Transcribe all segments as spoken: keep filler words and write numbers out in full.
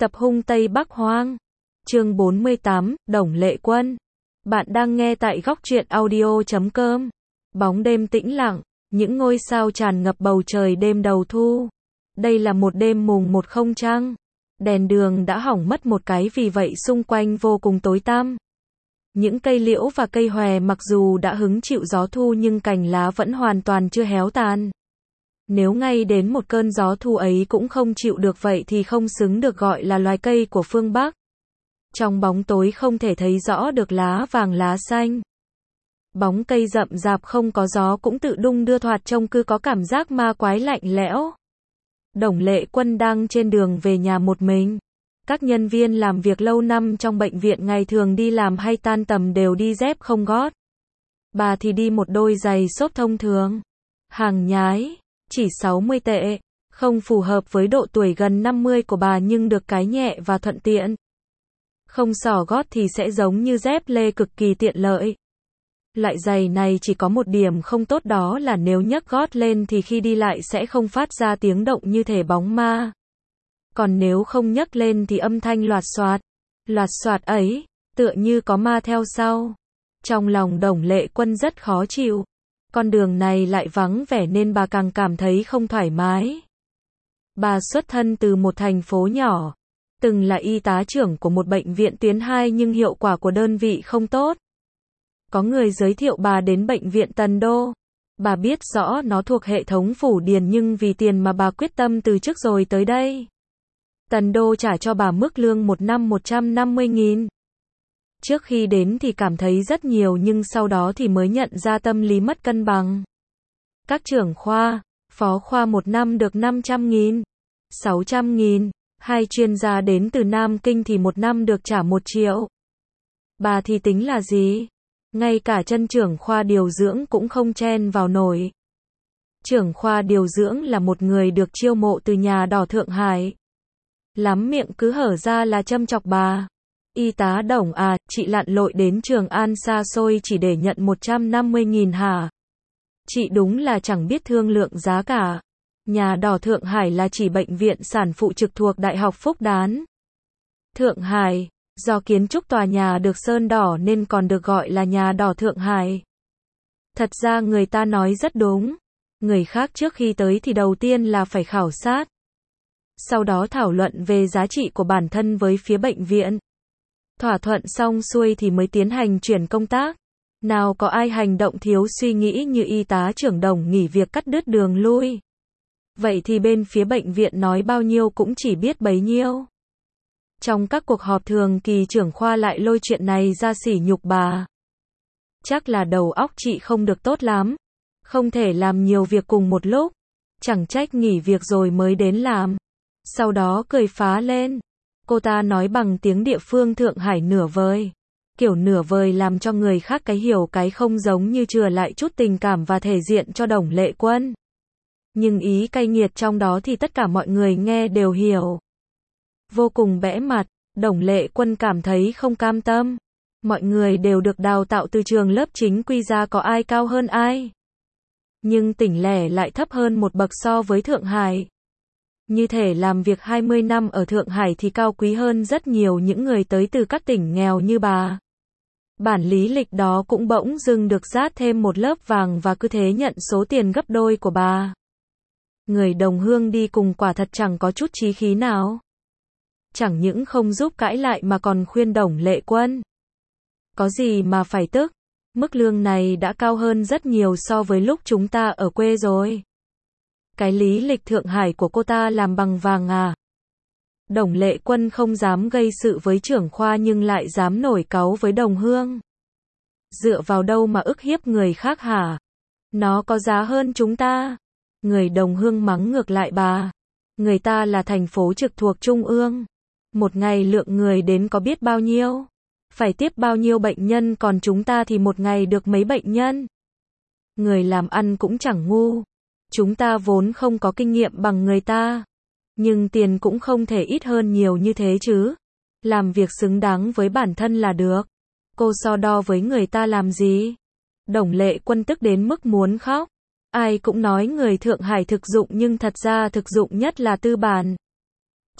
Tập hung Tây Bắc Hoang. Chương bốn mươi tám, Đồng Lệ Quân. Bạn đang nghe tại góc truyện audio chấm com. Bóng đêm tĩnh lặng, những ngôi sao tràn ngập bầu trời đêm đầu thu. Đây là một đêm mùng một không trăng. Đèn đường đã hỏng mất một cái, vì vậy xung quanh vô cùng tối tăm. Những cây liễu và cây hòe mặc dù đã hứng chịu gió thu nhưng cành lá vẫn hoàn toàn chưa héo tàn. Nếu ngay đến một cơn gió thu ấy cũng không chịu được vậy thì không xứng được gọi là loài cây của phương Bắc. Trong bóng tối không thể thấy rõ được lá vàng lá xanh. Bóng cây rậm rạp không có gió cũng tự đung đưa, thoạt trông cứ có cảm giác ma quái lạnh lẽo. Đồng Lệ Quân đang trên đường về nhà một mình. Các nhân viên làm việc lâu năm trong bệnh viện ngày thường đi làm hay tan tầm đều đi dép không gót. Bà thì đi một đôi giày xốp thông thường. Hàng nhái, chỉ sáu mươi tệ, không phù hợp với độ tuổi gần năm mươi của bà nhưng được cái nhẹ và thuận tiện. Không xỏ gót thì sẽ giống như dép lê, cực kỳ tiện lợi. Loại giày này chỉ có một điểm không tốt, đó là nếu nhấc gót lên thì khi đi lại sẽ không phát ra tiếng động như thể bóng ma. Còn nếu không nhấc lên thì âm thanh loạt xoạt, loạt xoạt ấy, tựa như có ma theo sau. Trong lòng Đồng Lệ Quân rất khó chịu. Con đường này lại vắng vẻ nên bà càng cảm thấy không thoải mái. Bà xuất thân từ một thành phố nhỏ, từng là y tá trưởng của một bệnh viện tuyến hai nhưng hiệu quả của đơn vị không tốt. Có người giới thiệu bà đến bệnh viện Tần Đô. Bà biết rõ nó thuộc hệ thống Phủ Điền nhưng vì tiền mà bà quyết tâm từ chức rồi tới đây. Tần Đô trả cho bà mức lương một năm một trăm năm mươi nghìn. Trước khi đến thì cảm thấy rất nhiều nhưng sau đó thì mới nhận ra tâm lý mất cân bằng. Các trưởng khoa, phó khoa một năm được năm trăm nghìn, sáu trăm nghìn, hai chuyên gia đến từ Nam Kinh thì một năm được trả một triệu. Bà thì tính là gì? Ngay cả chân trưởng khoa điều dưỡng cũng không chen vào nổi. Trưởng khoa điều dưỡng là một người được chiêu mộ từ nhà đỏ Thượng Hải. Lắm miệng cứ hở ra là châm chọc bà. Y tá Đồng à, chị lặn lội đến Trường An xa xôi chỉ để nhận một trăm năm mươi nghìn hả? Chị đúng là chẳng biết thương lượng giá cả. Nhà đỏ Thượng Hải là chỉ bệnh viện sản phụ trực thuộc Đại học Phúc Đán. Thượng Hải, do kiến trúc tòa nhà được sơn đỏ nên còn được gọi là nhà đỏ Thượng Hải. Thật ra người ta nói rất đúng. Người khác trước khi tới thì đầu tiên là phải khảo sát. Sau đó thảo luận về giá trị của bản thân với phía bệnh viện. Thỏa thuận xong xuôi thì mới tiến hành chuyển công tác. Nào có ai hành động thiếu suy nghĩ như y tá trưởng Đồng nghỉ việc cắt đứt đường lui. Vậy thì bên phía bệnh viện nói bao nhiêu cũng chỉ biết bấy nhiêu. Trong các cuộc họp thường kỳ trưởng khoa lại lôi chuyện này ra sỉ nhục bà. Chắc là đầu óc chị không được tốt lắm. Không thể làm nhiều việc cùng một lúc. Chẳng trách nghỉ việc rồi mới đến làm. Sau đó cười phá lên. Cô ta nói bằng tiếng địa phương Thượng Hải nửa vời. Kiểu nửa vời làm cho người khác cái hiểu cái không, giống như chừa lại chút tình cảm và thể diện cho Đồng Lệ Quân. Nhưng ý cay nghiệt trong đó thì tất cả mọi người nghe đều hiểu. Vô cùng bẽ mặt, Đồng Lệ Quân cảm thấy không cam tâm. Mọi người đều được đào tạo từ trường lớp chính quy ra, có ai cao hơn ai. Nhưng tỉnh lẻ lại thấp hơn một bậc so với Thượng Hải. Như thể làm việc hai mươi năm ở Thượng Hải thì cao quý hơn rất nhiều những người tới từ các tỉnh nghèo như bà. Bản lý lịch đó cũng bỗng dưng được dát thêm một lớp vàng và cứ thế nhận số tiền gấp đôi của bà. Người đồng hương đi cùng quả thật chẳng có chút chí khí nào. Chẳng những không giúp cãi lại mà còn khuyên Đồng Lệ Quân. Có gì mà phải tức, mức lương này đã cao hơn rất nhiều so với lúc chúng ta ở quê rồi. Cái lý lịch Thượng Hải của cô ta làm bằng vàng à? Đồng Lệ Quân không dám gây sự với trưởng khoa nhưng lại dám nổi cáu với đồng hương. Dựa vào đâu mà ức hiếp người khác hả? Nó có giá hơn chúng ta. Người đồng hương mắng ngược lại bà. Người ta là thành phố trực thuộc Trung ương. Một ngày lượng người đến có biết bao nhiêu? Phải tiếp bao nhiêu bệnh nhân, còn chúng ta thì một ngày được mấy bệnh nhân. Người làm ăn cũng chẳng ngu. Chúng ta vốn không có kinh nghiệm bằng người ta. Nhưng tiền cũng không thể ít hơn nhiều như thế chứ. Làm việc xứng đáng với bản thân là được. Cô so đo với người ta làm gì? Đồng Lệ Quân tức đến mức muốn khóc. Ai cũng nói người Thượng Hải thực dụng nhưng thật ra thực dụng nhất là tư bản.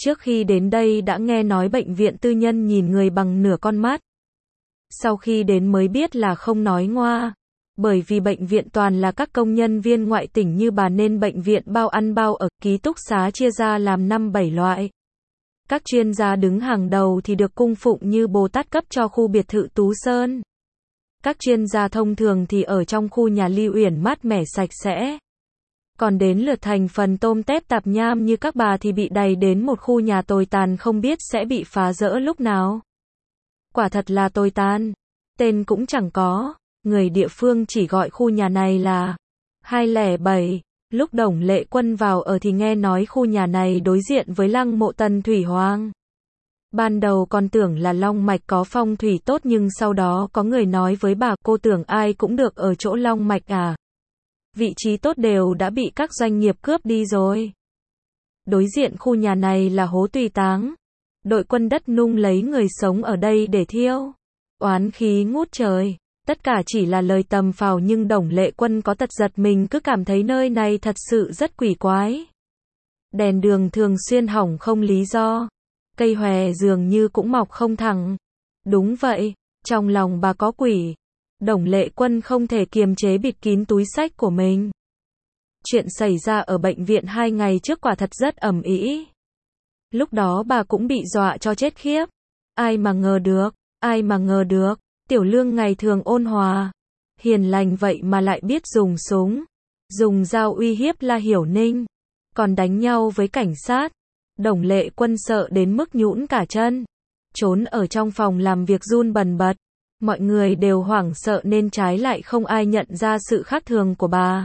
Trước khi đến đây đã nghe nói bệnh viện tư nhân nhìn người bằng nửa con mắt. Sau khi đến mới biết là không nói ngoa. Bởi vì bệnh viện toàn là các công nhân viên ngoại tỉnh như bà nên bệnh viện bao ăn bao ở, ký túc xá chia ra làm năm bảy loại. Các chuyên gia đứng hàng đầu thì được cung phụng như Bồ Tát cấp cho khu biệt thự Tú Sơn. Các chuyên gia thông thường thì ở trong khu nhà Lưu Uyển mát mẻ sạch sẽ. Còn đến lượt thành phần tôm tép tạp nham như các bà thì bị đày đến một khu nhà tồi tàn không biết sẽ bị phá rỡ lúc nào. Quả thật là tồi tàn. Tên cũng chẳng có. Người địa phương chỉ gọi khu nhà này là hai không bảy. Lúc Đồng Lệ Quân vào ở thì nghe nói khu nhà này đối diện với lăng mộ Tần Thủy Hoàng. Ban đầu còn tưởng là Long Mạch có phong thủy tốt nhưng sau đó có người nói với bà cô tưởng ai cũng được ở chỗ Long Mạch à. Vị trí tốt đều đã bị các doanh nghiệp cướp đi rồi. Đối diện khu nhà này là hố tùy táng. Đội quân đất nung lấy người sống ở đây để thiêu. Oán khí ngút trời. Tất cả chỉ là lời tầm phào nhưng Đồng Lệ Quân có tật giật mình cứ cảm thấy nơi này thật sự rất quỷ quái. Đèn đường thường xuyên hỏng không lý do. Cây hòe dường như cũng mọc không thẳng. Đúng vậy, trong lòng bà có quỷ. Đồng Lệ Quân không thể kiềm chế bịt kín túi xách của mình. Chuyện xảy ra ở bệnh viện hai ngày trước quả thật rất ầm ĩ. Lúc đó bà cũng bị dọa cho chết khiếp. Ai mà ngờ được, ai mà ngờ được. Tiểu Lương ngày thường ôn hòa, hiền lành vậy mà lại biết dùng súng, dùng dao uy hiếp La Hiểu Ninh, còn đánh nhau với cảnh sát. Đồng Lệ Quân sợ đến mức nhũn cả chân, trốn ở trong phòng làm việc run bần bật. Mọi người đều hoảng sợ nên trái lại không ai nhận ra sự khác thường của bà.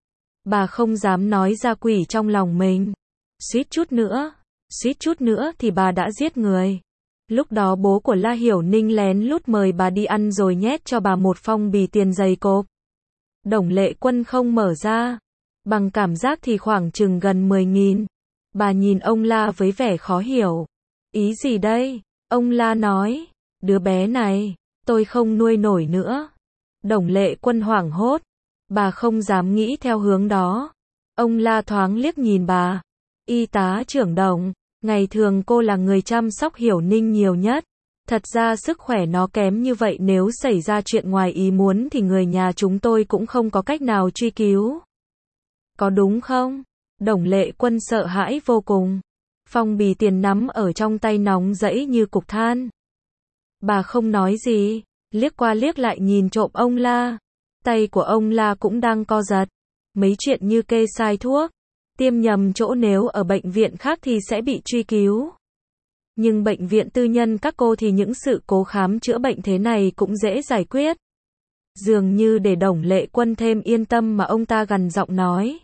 Bà không dám nói ra quỷ trong lòng mình. Suýt chút nữa, suýt chút nữa thì bà đã giết người. Lúc đó bố của La Hiểu Ninh lén lút mời bà đi ăn rồi nhét cho bà một phong bì tiền dày cộp. Đồng Lệ Quân không mở ra. Bằng cảm giác thì khoảng chừng gần mười nghìn. Bà nhìn ông La với vẻ khó hiểu. Ý gì đây? Ông La nói. Đứa bé này, tôi không nuôi nổi nữa. Đồng Lệ Quân hoảng hốt. Bà không dám nghĩ theo hướng đó. Ông La thoáng liếc nhìn bà. Y tá trưởng Đồng. Ngày thường cô là người chăm sóc Hiểu Ninh nhiều nhất. Thật ra sức khỏe nó kém như vậy nếu xảy ra chuyện ngoài ý muốn thì người nhà chúng tôi cũng không có cách nào truy cứu. Có đúng không? Đồng Lệ Quân sợ hãi vô cùng. Phong bì tiền nắm ở trong tay nóng rẫy như cục than. Bà không nói gì, liếc qua liếc lại nhìn trộm ông La. Tay của ông La cũng đang co giật. Mấy chuyện như kê sai thuốc, tiêm nhầm chỗ nếu ở bệnh viện khác thì sẽ bị truy cứu. Nhưng bệnh viện tư nhân các cô thì những sự cố khám chữa bệnh thế này cũng dễ giải quyết. Dường như để Đồng Lệ Quân thêm yên tâm mà ông ta gằn giọng nói.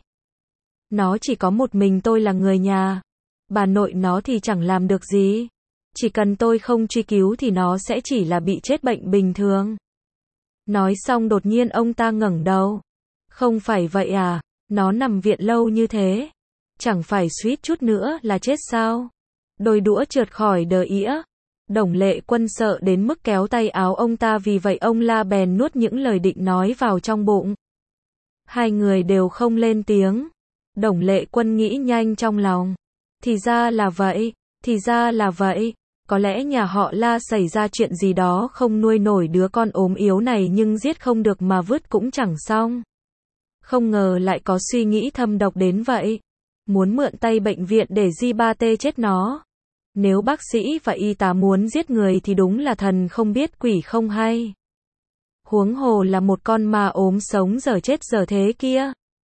Nó chỉ có một mình tôi là người nhà. Bà nội nó thì chẳng làm được gì. Chỉ cần tôi không truy cứu thì nó sẽ chỉ là bị chết bệnh bình thường. Nói xong đột nhiên ông ta ngẩng đầu. Không phải vậy à, nó nằm viện lâu như thế. Chẳng phải suýt chút nữa là chết sao? Đôi đũa trượt khỏi đờ ĩa. Đồng Lệ Quân sợ đến mức kéo tay áo ông ta vì vậy ông La bèn nuốt những lời định nói vào trong bụng. Hai người đều không lên tiếng. Đồng Lệ Quân nghĩ nhanh trong lòng. Thì ra là vậy, thì ra là vậy. Có lẽ nhà họ La xảy ra chuyện gì đó không nuôi nổi đứa con ốm yếu này nhưng giết không được mà vứt cũng chẳng xong. Không ngờ lại có suy nghĩ thâm độc đến vậy. Muốn mượn tay bệnh viện để Di Ba Tê chết nó. Nếu bác sĩ và y tá muốn giết người thì đúng là thần không biết quỷ không hay. Huống hồ là một con ma ốm sống giờ chết giờ thế kia.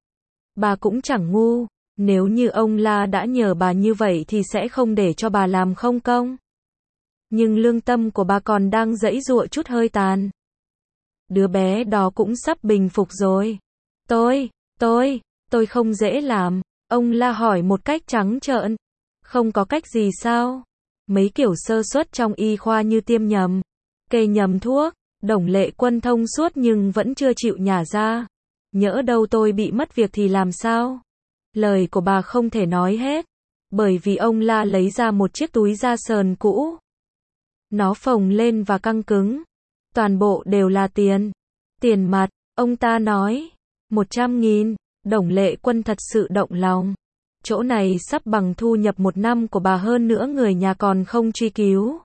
Bà cũng chẳng ngu. Nếu như ông La đã nhờ bà như vậy thì sẽ không để cho bà làm không công. Nhưng lương tâm của bà còn đang giãy giụa chút hơi tàn. Đứa bé đó cũng sắp bình phục rồi. Tôi, tôi, tôi không dễ làm. Ông La hỏi một cách trắng trợn. Không có cách gì sao? Mấy kiểu sơ suất trong y khoa như tiêm nhầm, kê nhầm thuốc. Đồng Lệ Quân thông suốt nhưng vẫn chưa chịu nhả ra. Nhỡ đâu tôi bị mất việc thì làm sao? Lời của bà không thể nói hết. Bởi vì ông La lấy ra một chiếc túi da sờn cũ. Nó phồng lên và căng cứng. Toàn bộ đều là tiền. Tiền mặt, ông ta nói. Một trăm nghìn. Đồng Lệ Quân thật sự động lòng. Chỗ này sắp bằng thu nhập một năm của bà, hơn nữa người nhà còn không truy cứu.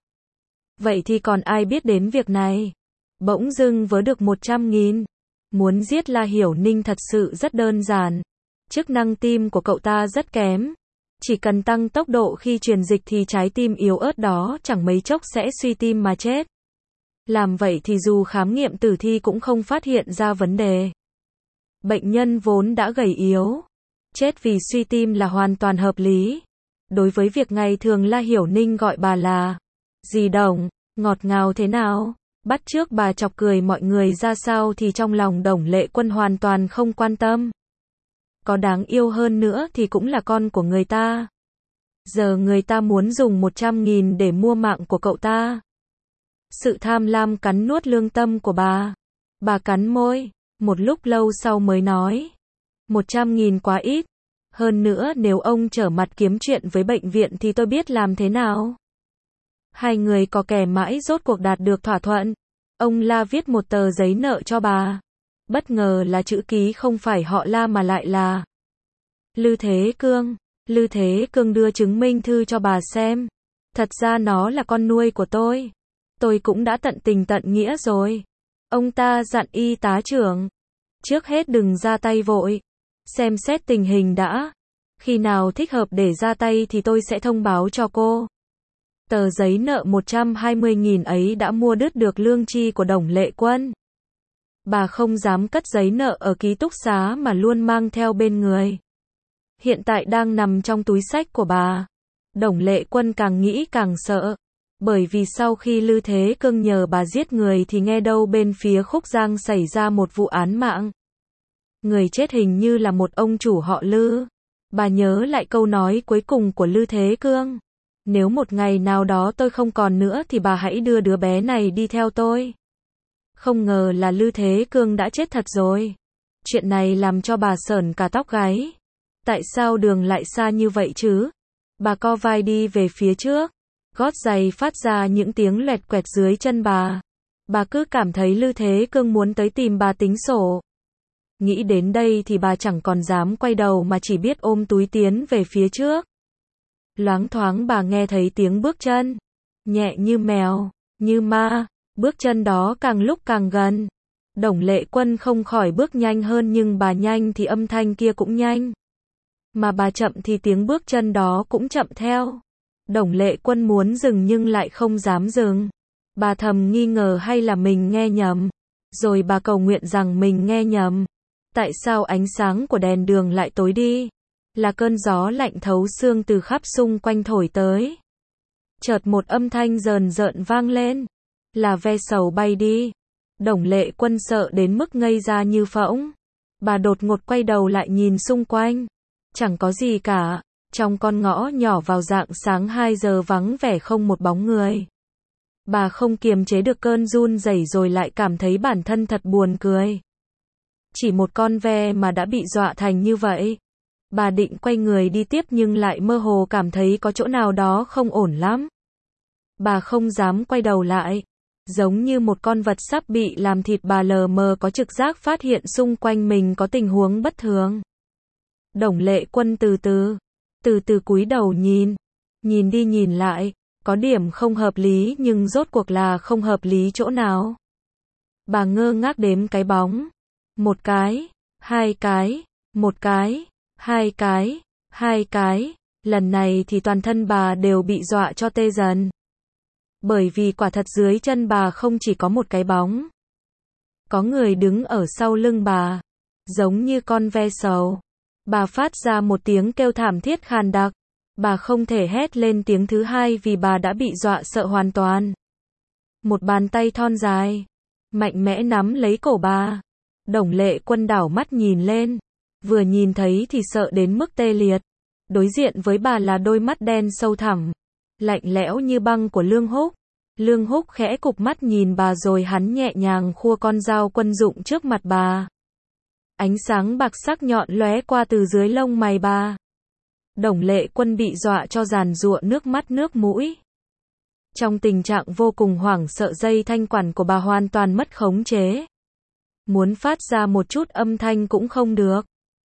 Vậy thì còn ai biết đến việc này? Bỗng dưng vớ được một trăm nghìn. Muốn giết La Hiểu Ninh thật sự rất đơn giản. Chức năng tim của cậu ta rất kém. Chỉ cần tăng tốc độ khi truyền dịch thì trái tim yếu ớt đó chẳng mấy chốc sẽ suy tim mà chết. Làm vậy thì dù khám nghiệm tử thi cũng không phát hiện ra vấn đề. Bệnh nhân vốn đã gầy yếu. Chết vì suy tim là hoàn toàn hợp lý. Đối với việc ngày thường La Hiểu Ninh gọi bà là dì Đồng, ngọt ngào thế nào, bắt chước bà chọc cười mọi người ra sao thì trong lòng Đồng Lệ Quân hoàn toàn không quan tâm. Có đáng yêu hơn nữa thì cũng là con của người ta. Giờ người ta muốn dùng một trăm nghìn để mua mạng của cậu ta. Sự tham lam cắn nuốt lương tâm của bà. Bà cắn môi, một lúc lâu sau mới nói. một trăm nghìn quá ít. Hơn nữa nếu ông trở mặt kiếm chuyện với bệnh viện thì tôi biết làm thế nào. Hai người có kè mãi rốt cuộc đạt được thỏa thuận. Ông La viết một tờ giấy nợ cho bà. Bất ngờ là chữ ký không phải họ La mà lại là Lư Thế Cương. Lư Thế Cương đưa chứng minh thư cho bà xem. Thật ra nó là con nuôi của tôi. Tôi cũng đã tận tình tận nghĩa rồi. Ông ta dặn y tá trưởng. Trước hết đừng ra tay vội. Xem xét tình hình đã. Khi nào thích hợp để ra tay thì tôi sẽ thông báo cho cô. Tờ giấy nợ một trăm hai mươi nghìn ấy đã mua đứt được lương chi của Đồng Lệ Quân. Bà không dám cất giấy nợ ở ký túc xá mà luôn mang theo bên người. Hiện tại đang nằm trong túi xách của bà. Đồng Lệ Quân càng nghĩ càng sợ. Bởi vì sau khi Lư Thế Cương nhờ bà giết người thì nghe đâu bên phía Khúc Giang xảy ra một vụ án mạng. Người chết hình như là một ông chủ họ Lư. Bà nhớ lại câu nói cuối cùng của Lư Thế Cương. Nếu một ngày nào đó tôi không còn nữa thì bà hãy đưa đứa bé này đi theo tôi. Không ngờ là Lư Thế Cương đã chết thật rồi. Chuyện này làm cho bà sởn cả tóc gáy. Tại sao đường lại xa như vậy chứ? Bà co vai đi về phía trước. Gót giày phát ra những tiếng loẹt quẹt dưới chân bà. Bà cứ cảm thấy Lư Thế Cương muốn tới tìm bà tính sổ. Nghĩ đến đây thì bà chẳng còn dám quay đầu mà chỉ biết ôm túi tiến về phía trước. Loáng thoáng bà nghe thấy tiếng bước chân. Nhẹ như mèo, như ma. Bước chân đó càng lúc càng gần. Đồng Lệ Quân không khỏi bước nhanh hơn, nhưng bà nhanh thì âm thanh kia cũng nhanh. Mà bà chậm thì tiếng bước chân đó cũng chậm theo. Đồng Lệ Quân muốn dừng nhưng lại không dám dừng. Bà thầm nghi ngờ hay là mình nghe nhầm. Rồi bà cầu nguyện rằng mình nghe nhầm. Tại sao ánh sáng của đèn đường lại tối đi? Là cơn gió lạnh thấu xương từ khắp xung quanh thổi tới. Chợt một âm thanh rờn rợn vang lên. Là ve sầu bay đi. Đồng Lệ Quân sợ đến mức ngây ra như phỗng. Bà đột ngột quay đầu lại nhìn xung quanh. Chẳng có gì cả. Trong con ngõ nhỏ vào rạng sáng hai giờ vắng vẻ không một bóng người. Bà không kiềm chế được cơn run rẩy rồi lại cảm thấy bản thân thật buồn cười. Chỉ một con ve mà đã bị dọa thành như vậy. Bà định quay người đi tiếp nhưng lại mơ hồ cảm thấy có chỗ nào đó không ổn lắm. Bà không dám quay đầu lại. Giống như một con vật sắp bị làm thịt, bà lờ mờ có trực giác phát hiện xung quanh mình có tình huống bất thường. Đồng Lệ Quân từ từ, từ từ cúi đầu nhìn. Nhìn đi nhìn lại, có điểm không hợp lý nhưng rốt cuộc là không hợp lý chỗ nào. Bà ngơ ngác đếm cái bóng. Một cái, hai cái, một cái, hai cái, hai cái. Lần này thì toàn thân bà đều bị dọa cho tê dần. Bởi vì quả thật dưới chân bà không chỉ có một cái bóng. Có người đứng ở sau lưng bà. Giống như con ve sầu. Bà phát ra một tiếng kêu thảm thiết khàn đặc. Bà không thể hét lên tiếng thứ hai vì bà đã bị dọa sợ hoàn toàn. Một bàn tay thon dài, mạnh mẽ nắm lấy cổ bà. Đồng Lệ Quân đảo mắt nhìn lên. Vừa nhìn thấy thì sợ đến mức tê liệt. Đối diện với bà là đôi mắt đen sâu thẳm, lạnh lẽo như băng của Lương Húc. Lương Húc khẽ cụp mắt nhìn bà rồi hắn nhẹ nhàng khua con dao quân dụng trước mặt bà. Ánh sáng bạc sắc nhọn lóe qua từ dưới lông mày bà. Đồng Lệ Quân bị dọa cho giàn giụa nước mắt nước mũi. Trong tình trạng vô cùng hoảng sợ, dây thanh quản của bà hoàn toàn mất khống chế. Muốn phát ra một chút âm thanh cũng không được.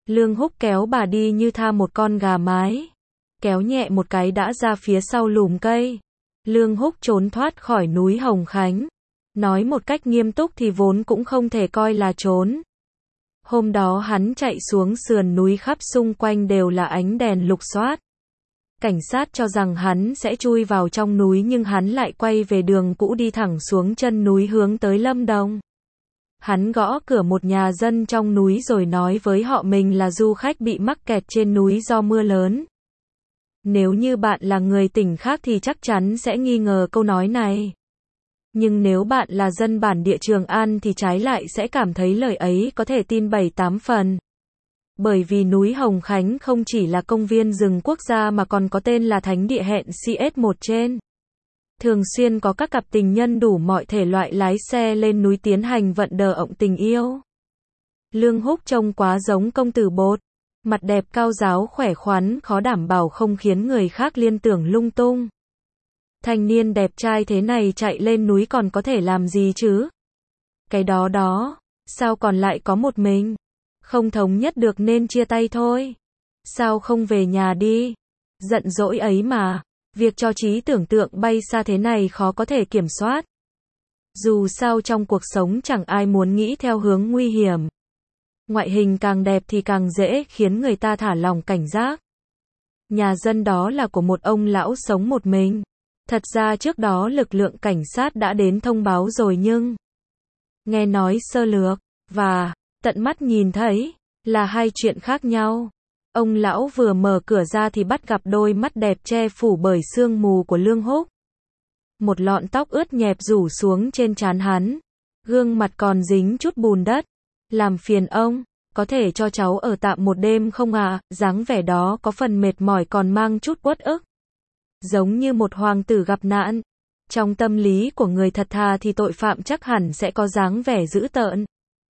Lương Húc kéo bà đi như tha một con gà mái. Kéo nhẹ một cái đã ra phía sau lùm cây. Lương Húc trốn thoát khỏi núi Hồng Khánh. Nói một cách nghiêm túc thì vốn cũng không thể coi là trốn. Hôm đó hắn chạy xuống sườn núi, khắp xung quanh đều là ánh đèn lục soát. Cảnh sát cho rằng hắn sẽ chui vào trong núi nhưng hắn lại quay về đường cũ đi thẳng xuống chân núi hướng tới Lâm Đồng. Hắn gõ cửa một nhà dân trong núi rồi nói với họ mình là du khách bị mắc kẹt trên núi do mưa lớn. Nếu như bạn là người tỉnh khác thì chắc chắn sẽ nghi ngờ câu nói này. Nhưng nếu bạn là dân bản địa Trường An thì trái lại sẽ cảm thấy lời ấy có thể tin bảy tám phần. Bởi vì núi Hồng Khánh không chỉ là công viên rừng quốc gia mà còn có tên là thánh địa hẹn xê ét một trên. Thường xuyên có các cặp tình nhân đủ mọi thể loại lái xe lên núi tiến hành vận đờ ộng tình yêu. Lương Húc trông quá giống công tử bột. Mặt đẹp cao ráo khỏe khoắn, khó đảm bảo không khiến người khác liên tưởng lung tung. Thanh niên đẹp trai thế này chạy lên núi còn có thể làm gì chứ? Cái đó đó, sao còn lại có một mình? Không thống nhất được nên chia tay thôi. Sao không về nhà đi? Giận dỗi ấy mà, việc cho trí tưởng tượng bay xa thế này khó có thể kiểm soát. Dù sao trong cuộc sống chẳng ai muốn nghĩ theo hướng nguy hiểm. Ngoại hình càng đẹp thì càng dễ khiến người ta thả lỏng cảnh giác. Nhà dân đó là của một ông lão sống một mình. Thật ra trước đó lực lượng cảnh sát đã đến thông báo rồi nhưng nghe nói sơ lược và tận mắt nhìn thấy là hai chuyện khác nhau. Ông lão vừa mở cửa ra thì bắt gặp đôi mắt đẹp che phủ bởi sương mù của Lương Húc. Một lọn tóc ướt nhẹp rủ xuống trên trán hắn. Gương mặt còn dính chút bùn đất. Làm phiền ông, có thể cho cháu ở tạm một đêm không ạ? À? Dáng vẻ đó có phần mệt mỏi còn mang chút uất ức. Giống như một hoàng tử gặp nạn. Trong tâm lý của người thật thà thì tội phạm chắc hẳn sẽ có dáng vẻ dữ tợn.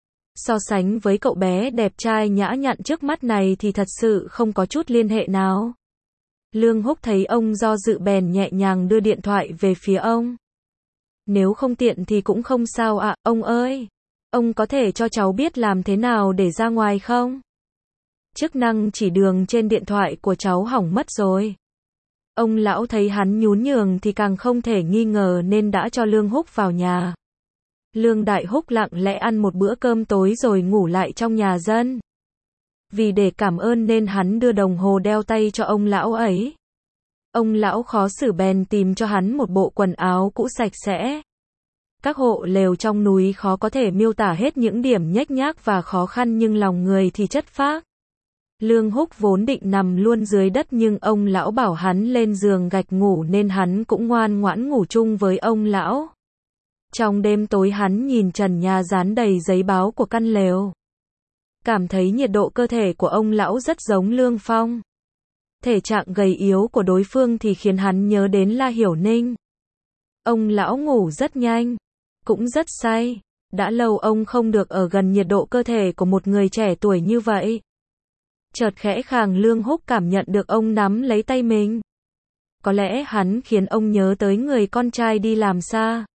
So sánh với cậu bé đẹp trai nhã nhặn trước mắt này thì thật sự không có chút liên hệ nào. Lương Húc thấy ông do dự bèn nhẹ nhàng đưa điện thoại về phía ông. Nếu không tiện thì cũng không sao ạ, à, ông ơi. Ông có thể cho cháu biết làm thế nào để ra ngoài không? Chức năng chỉ đường trên điện thoại của cháu hỏng mất rồi. Ông lão thấy hắn nhún nhường thì càng không thể nghi ngờ nên đã cho Lương Húc vào nhà. Lương Đại Húc lặng lẽ ăn một bữa cơm tối rồi ngủ lại trong nhà dân. Vì để cảm ơn nên hắn đưa đồng hồ đeo tay cho ông lão ấy. Ông lão khó xử bèn tìm cho hắn một bộ quần áo cũ sạch sẽ. Các hộ lều trong núi khó có thể miêu tả hết những điểm nhếch nhác và khó khăn nhưng lòng người thì chất phác. Lương Húc vốn định nằm luôn dưới đất nhưng ông lão bảo hắn lên giường gạch ngủ nên hắn cũng ngoan ngoãn ngủ chung với ông lão. Trong đêm tối hắn nhìn trần nhà dán đầy giấy báo của căn lều. Cảm thấy nhiệt độ cơ thể của ông lão rất giống Lương Phong. Thể trạng gầy yếu của đối phương thì khiến hắn nhớ đến La Hiểu Ninh. Ông lão ngủ rất nhanh, cũng rất say. Đã lâu ông không được ở gần nhiệt độ cơ thể của một người trẻ tuổi như vậy. Chợt khẽ khàng Lương Húc cảm nhận được ông nắm lấy tay mình. Có lẽ hắn khiến ông nhớ tới người con trai đi làm xa.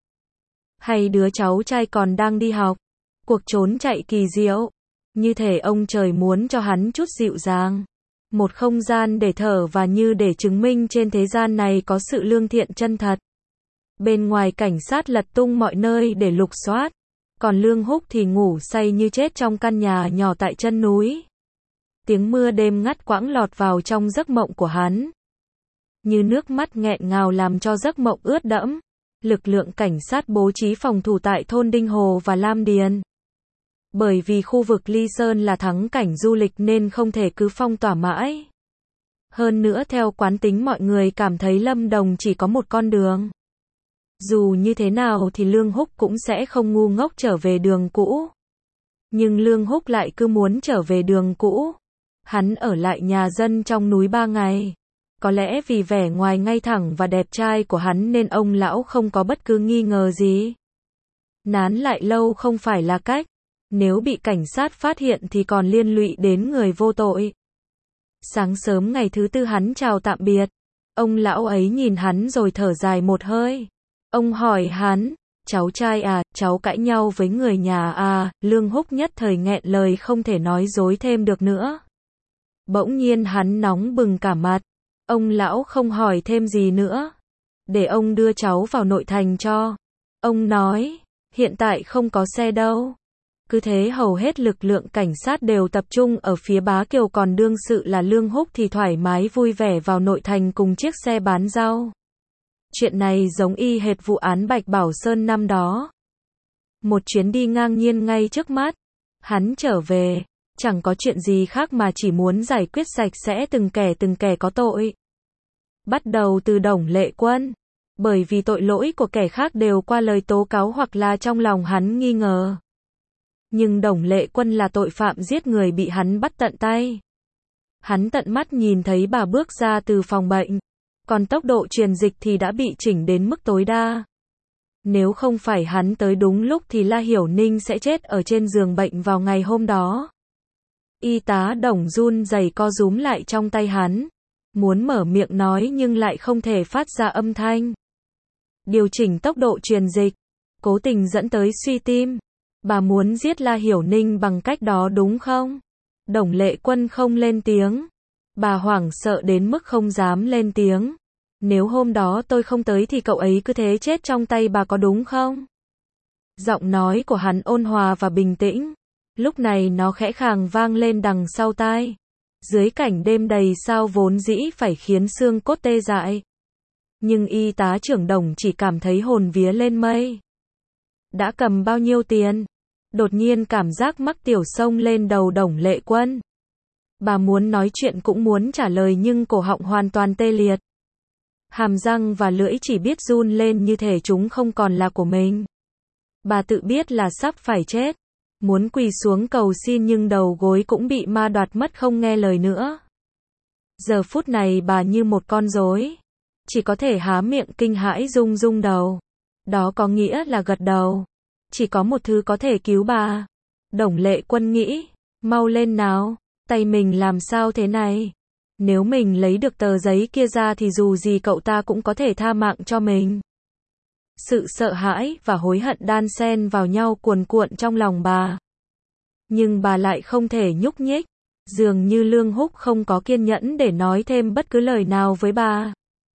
Hay đứa cháu trai còn đang đi học. Cuộc trốn chạy kỳ diệu. Như thể ông trời muốn cho hắn chút dịu dàng. Một không gian để thở và như để chứng minh trên thế gian này có sự lương thiện chân thật. Bên ngoài cảnh sát lật tung mọi nơi để lục soát. Còn Lương Húc thì ngủ say như chết trong căn nhà nhỏ tại chân núi. Tiếng mưa đêm ngắt quãng lọt vào trong giấc mộng của hắn. Như nước mắt nghẹn ngào làm cho giấc mộng ướt đẫm. Lực lượng cảnh sát bố trí phòng thủ tại thôn Đinh Hồ và Lam Điền. Bởi vì khu vực Ly Sơn là thắng cảnh du lịch nên không thể cứ phong tỏa mãi. Hơn nữa theo quán tính mọi người cảm thấy Lâm Đồng chỉ có một con đường. Dù như thế nào thì Lương Húc cũng sẽ không ngu ngốc trở về đường cũ. Nhưng Lương Húc lại cứ muốn trở về đường cũ. Hắn ở lại nhà dân trong núi ba ngày. Có lẽ vì vẻ ngoài ngay thẳng và đẹp trai của hắn nên ông lão không có bất cứ nghi ngờ gì. Nán lại lâu không phải là cách. Nếu bị cảnh sát phát hiện thì còn liên lụy đến người vô tội. Sáng sớm ngày thứ tư hắn chào tạm biệt. Ông lão ấy nhìn hắn rồi thở dài một hơi. Ông hỏi hắn, cháu trai à, cháu cãi nhau với người nhà à? Lương Húc nhất thời nghẹn lời không thể nói dối thêm được nữa. Bỗng nhiên hắn nóng bừng cả mặt. Ông lão không hỏi thêm gì nữa. Để ông đưa cháu vào nội thành cho. Ông nói, hiện tại không có xe đâu. Cứ thế hầu hết lực lượng cảnh sát đều tập trung ở phía Bá Kiều, còn đương sự là Lương Húc thì thoải mái vui vẻ vào nội thành cùng chiếc xe bán rau. Chuyện này giống y hệt vụ án Bạch Bảo Sơn năm đó. Một chuyến đi ngang nhiên ngay trước mắt. Hắn trở về, chẳng có chuyện gì khác mà chỉ muốn giải quyết sạch sẽ từng kẻ từng kẻ có tội. Bắt đầu từ Đồng Lệ Quân. Bởi vì tội lỗi của kẻ khác đều qua lời tố cáo hoặc là trong lòng hắn nghi ngờ. Nhưng Đồng Lệ Quân là tội phạm giết người bị hắn bắt tận tay. Hắn tận mắt nhìn thấy bà bước ra từ phòng bệnh. Còn tốc độ truyền dịch thì đã bị chỉnh đến mức tối đa. Nếu không phải hắn tới đúng lúc thì La Hiểu Ninh sẽ chết ở trên giường bệnh vào ngày hôm đó. Y tá Đồng run rẩy co rúm lại trong tay hắn. Muốn mở miệng nói nhưng lại không thể phát ra âm thanh. Điều chỉnh tốc độ truyền dịch. Cố tình dẫn tới suy tim. Bà muốn giết La Hiểu Ninh bằng cách đó đúng không? Đồng Lệ Quân không lên tiếng. Bà hoảng sợ đến mức không dám lên tiếng. Nếu hôm đó tôi không tới thì cậu ấy cứ thế chết trong tay bà có đúng không? Giọng nói của hắn ôn hòa và bình tĩnh. Lúc này nó khẽ khàng vang lên đằng sau tai. Dưới cảnh đêm đầy sao vốn dĩ phải khiến xương cốt tê dại. Nhưng y tá trưởng Đồng chỉ cảm thấy hồn vía lên mây. Đã cầm bao nhiêu tiền? Đột nhiên cảm giác mắc tiểu xông lên đầu Đồng Lệ Quân. Bà muốn nói chuyện cũng muốn trả lời nhưng cổ họng hoàn toàn tê liệt. Hàm răng và lưỡi chỉ biết run lên như thể chúng không còn là của mình. Bà tự biết là sắp phải chết. Muốn quỳ xuống cầu xin nhưng đầu gối cũng bị ma đoạt mất không nghe lời nữa. Giờ phút này bà như một con rối. Chỉ có thể há miệng kinh hãi rung rung đầu. Đó có nghĩa là gật đầu. Chỉ có một thứ có thể cứu bà. Đồng Lệ Quân nghĩ, mau lên nào, tay mình làm sao thế này? Nếu mình lấy được tờ giấy kia ra thì dù gì cậu ta cũng có thể tha mạng cho mình. Sự sợ hãi và hối hận đan xen vào nhau cuồn cuộn trong lòng bà. Nhưng bà lại không thể nhúc nhích. Dường như Lương Húc không có kiên nhẫn để nói thêm bất cứ lời nào với bà.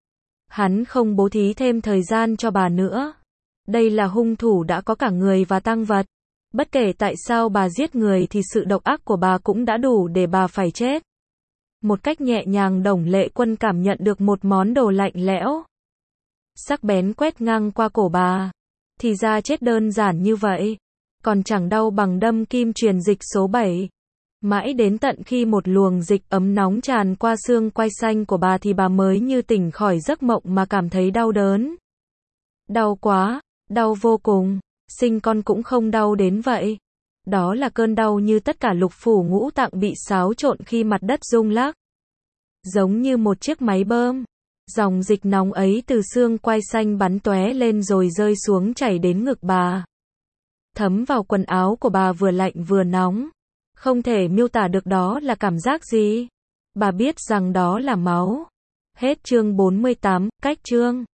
Hắn không bố thí thêm thời gian cho bà nữa. Đây là hung thủ đã có cả người và tang vật. Bất kể tại sao bà giết người thì sự độc ác của bà cũng đã đủ để bà phải chết. Một cách nhẹ nhàng Đồng Lệ Quân cảm nhận được một món đồ lạnh lẽo. Sắc bén quét ngang qua cổ bà. Thì ra chết đơn giản như vậy. Còn chẳng đau bằng đâm kim truyền dịch số bảy. Mãi đến tận khi một luồng dịch ấm nóng tràn qua xương quai xanh của bà thì bà mới như tỉnh khỏi giấc mộng mà cảm thấy đau đớn. Đau quá, đau vô cùng. Sinh con cũng không đau đến vậy. Đó là cơn đau như tất cả lục phủ ngũ tạng bị xáo trộn khi mặt đất rung lắc. Giống như một chiếc máy bơm. Dòng dịch nóng ấy từ xương quai xanh bắn tóe lên rồi rơi xuống chảy đến ngực bà. Thấm vào quần áo của bà vừa lạnh vừa nóng. Không thể miêu tả được đó là cảm giác gì. Bà biết rằng đó là máu. Hết chương bốn mươi tám, cách chương.